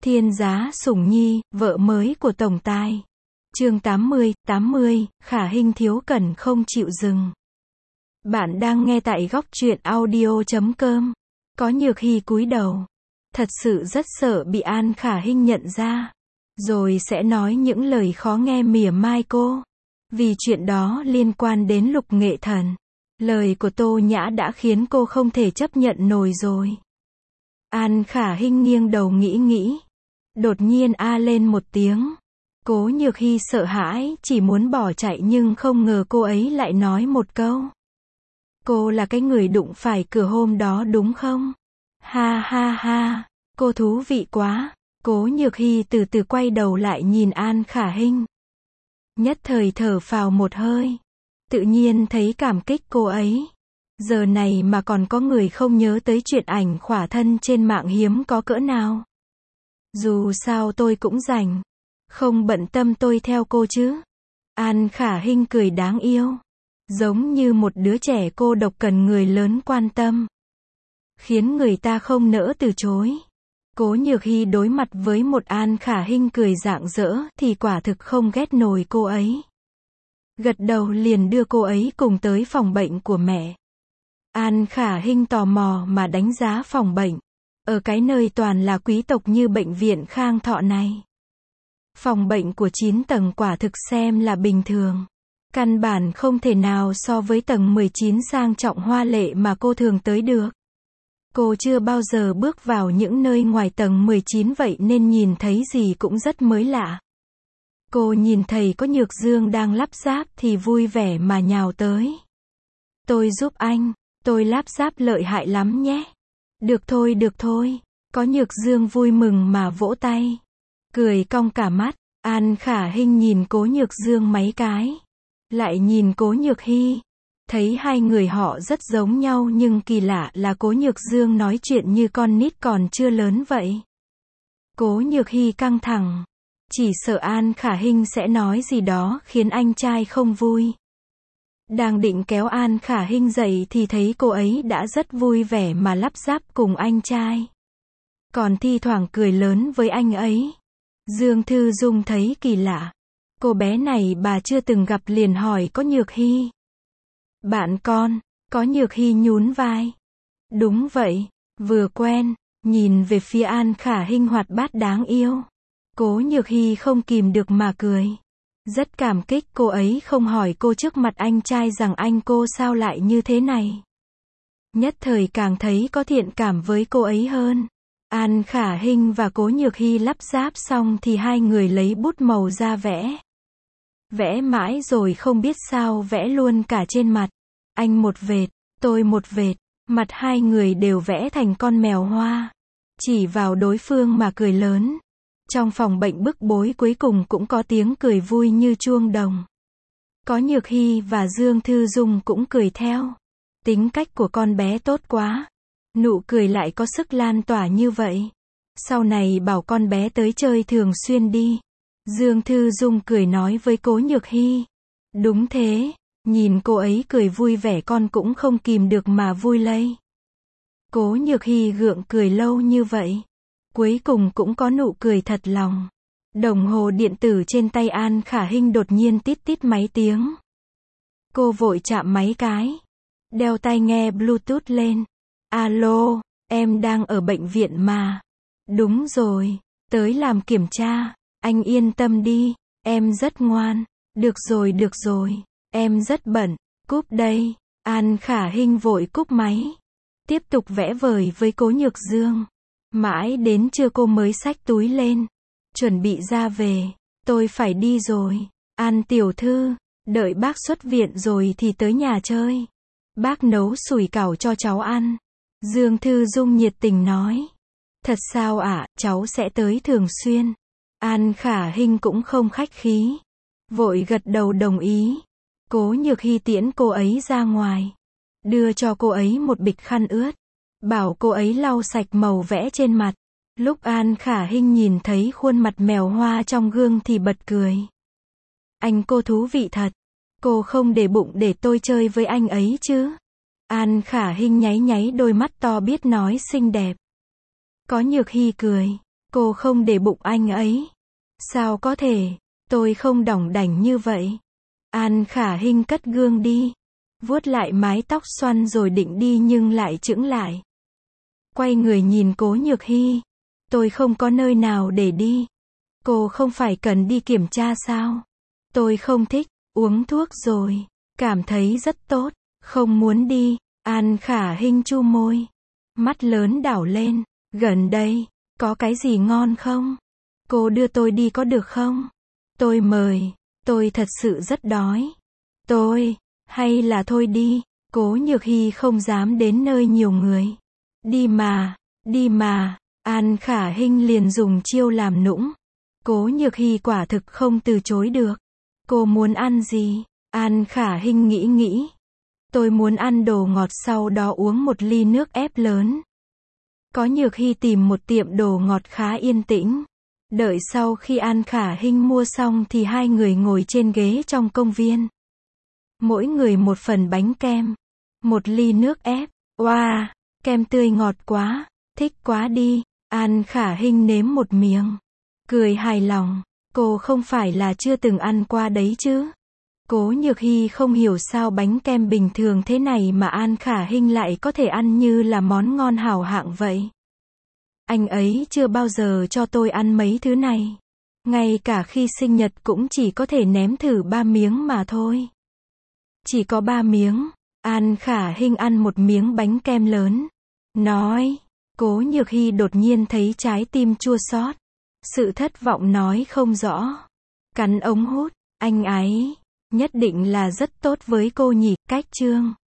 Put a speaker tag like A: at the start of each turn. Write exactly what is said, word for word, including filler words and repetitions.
A: Thiên giá sủng nhi, vợ mới của tổng tài. Chương tám mươi, tám mươi, Khả Hinh thiếu cẩn không chịu dừng. Bạn đang nghe tại góc truyện audio chấm com. Có Nhược Hy cúi đầu. Thật sự rất sợ bị An Khả Hinh nhận ra. Rồi sẽ nói những lời khó nghe mỉa mai cô. Vì chuyện đó liên quan đến Lục Nghệ Thần. Lời của Tô Nhã đã khiến cô không thể chấp nhận nổi rồi. An Khả Hinh nghiêng đầu nghĩ nghĩ. Đột nhiên a lên một tiếng. Cố Nhược Hy sợ hãi, chỉ muốn bỏ chạy nhưng không ngờ cô ấy lại nói một câu. Cô là cái người đụng phải cửa hôm đó đúng không? Ha ha ha, cô thú vị quá. Cố Nhược Hy từ từ quay đầu lại nhìn An Khả Hinh. Nhất thời thở phào một hơi. Tự nhiên thấy cảm kích cô ấy. Giờ này mà còn có người không nhớ tới chuyện ảnh khỏa thân trên mạng hiếm có cỡ nào. Dù sao tôi cũng rảnh. Không bận tâm tôi theo cô chứ. An Khả Hinh cười đáng yêu. Giống như một đứa trẻ cô độc cần người lớn quan tâm. Khiến người ta không nỡ từ chối. Cố Nhược Hy đối mặt với một An Khả Hinh cười rạng rỡ thì quả thực không ghét nổi cô ấy. Gật đầu liền đưa cô ấy cùng tới phòng bệnh của mẹ. An Khả Hinh tò mò mà đánh giá phòng bệnh. Ở cái nơi toàn là quý tộc như bệnh viện Khang Thọ này. Phòng bệnh của chín tầng quả thực xem là bình thường. Căn bản không thể nào so với tầng mười chín sang trọng hoa lệ mà cô thường tới được. Cô chưa bao giờ bước vào những nơi ngoài tầng mười chín vậy nên nhìn thấy gì cũng rất mới lạ. Cô nhìn thấy có Nhược Dương đang lắp ráp thì vui vẻ mà nhào tới. Tôi giúp anh, tôi lắp ráp lợi hại lắm nhé. Được thôi được thôi, có Nhược Dương vui mừng mà vỗ tay. Cười cong cả mắt, An Khả Hinh nhìn Cố Nhược Dương mấy cái. Lại nhìn Cố Nhược Hy. Thấy hai người họ rất giống nhau nhưng kỳ lạ là Cố Nhược Dương nói chuyện như con nít còn chưa lớn vậy. Cố Nhược Hy căng thẳng. Chỉ sợ An Khả Hinh sẽ nói gì đó khiến anh trai không vui. Đang định kéo An Khả Hinh dậy thì thấy cô ấy đã rất vui vẻ mà lắp ráp cùng anh trai. Còn thi thoảng cười lớn với anh ấy. Dương Thư Dung thấy kỳ lạ. Cô bé này bà chưa từng gặp liền hỏi có Nhược Hy. Bạn con, có Nhược Hy nhún vai. Đúng vậy, vừa quen, nhìn về phía An Khả Hinh hoạt bát đáng yêu. Cố Nhược Hy không kìm được mà cười. Rất cảm kích cô ấy không hỏi cô trước mặt anh trai rằng anh cô sao lại như thế này. Nhất thời càng thấy có thiện cảm với cô ấy hơn. An Khả Hinh và Cố Nhược Hy lắp ráp xong thì hai người lấy bút màu ra vẽ. Vẽ mãi rồi không biết sao vẽ luôn cả trên mặt. Anh một vệt, tôi một vệt, mặt hai người đều vẽ thành con mèo hoa. Chỉ vào đối phương mà cười lớn. Trong phòng bệnh bức bối cuối cùng cũng có tiếng cười vui như chuông đồng. Có Nhược Hy và Dương Thư Dung cũng cười theo. Tính cách của con bé tốt quá. Nụ cười lại có sức lan tỏa như vậy. Sau này bảo con bé tới chơi thường xuyên đi. Dương Thư Dung cười nói với Cố Nhược Hy. Đúng thế, nhìn cô ấy cười vui vẻ con cũng không kìm được mà vui lây. Cố Nhược Hy gượng cười lâu như vậy. Cuối cùng cũng có nụ cười thật lòng. Đồng hồ điện tử trên tay An Khả Hinh đột nhiên tít tít máy tiếng. Cô vội chạm máy cái. Đeo tai nghe Bluetooth lên. Alo, em đang ở bệnh viện mà. Đúng rồi, tới làm kiểm tra. Anh yên tâm đi, em rất ngoan. Được rồi được rồi, em rất bận. Cúp đây. An Khả Hinh vội cúp máy. Tiếp tục vẽ vời với Cố Nhược Dương. Mãi đến trưa cô mới xách túi lên. Chuẩn bị ra về. Tôi phải đi rồi. An tiểu thư, đợi bác xuất viện rồi thì tới nhà chơi. Bác nấu sủi cảo cho cháu ăn. Dương Thư Dung nhiệt tình nói. Thật sao ạ, à, cháu sẽ tới thường xuyên. An Khả Hinh cũng không khách khí. Vội gật đầu đồng ý. Cố Nhược Hy tiễn cô ấy ra ngoài. Đưa cho cô ấy một bịch khăn ướt. Bảo cô ấy lau sạch màu vẽ trên mặt. Lúc An Khả Hinh nhìn thấy khuôn mặt mèo hoa trong gương thì bật cười. Anh cô thú vị thật. Cô không để bụng để tôi chơi với anh ấy chứ. An Khả Hinh nháy nháy đôi mắt to biết nói xinh đẹp. Có Nhược Hy cười. Cô không để bụng anh ấy. Sao có thể, tôi không đỏng đảnh như vậy. An Khả Hinh cất gương đi. Vuốt lại mái tóc xoăn rồi định đi nhưng lại chững lại. Quay người nhìn Cố Nhược Hy. Tôi không có nơi nào để đi. Cô không phải cần đi kiểm tra sao? Tôi không thích, uống thuốc rồi. Cảm thấy rất tốt, không muốn đi. An Khả Hinh chu môi. Mắt lớn đảo lên. Gần đây, có cái gì ngon không? Cô đưa tôi đi có được không? Tôi mời, tôi thật sự rất đói. Tôi, hay là thôi đi. Cố Nhược Hy không dám đến nơi nhiều người. Đi mà, đi mà. An Khả Hinh liền dùng chiêu làm nũng. Cố Nhược Hy quả thực không từ chối được. Cô muốn ăn gì? An Khả Hinh nghĩ nghĩ. Tôi muốn ăn đồ ngọt, sau đó uống một ly nước ép lớn. Có Nhược Hy tìm một tiệm đồ ngọt khá yên tĩnh. Đợi sau khi An Khả Hinh mua xong thì hai người ngồi trên ghế trong công viên. Mỗi người một phần bánh kem. Một ly nước ép. Wow, kem tươi ngọt quá. Thích quá đi. An Khả Hinh nếm một miếng. Cười hài lòng. Cô không phải là chưa từng ăn qua đấy chứ. Cố Nhược Hy không hiểu sao bánh kem bình thường thế này mà An Khả Hinh lại có thể ăn như là món ngon hảo hạng vậy. Anh ấy chưa bao giờ cho tôi ăn mấy thứ này. Ngay cả khi sinh nhật cũng chỉ có thể ném thử ba miếng mà thôi. Chỉ có ba miếng. An Khả Hinh ăn một miếng bánh kem lớn. Nói. Cố Nhược Hy đột nhiên thấy trái tim chua xót. Sự thất vọng nói không rõ. Cắn ống hút. Anh ấy nhất định là rất tốt với cô nhỉ. Cách chương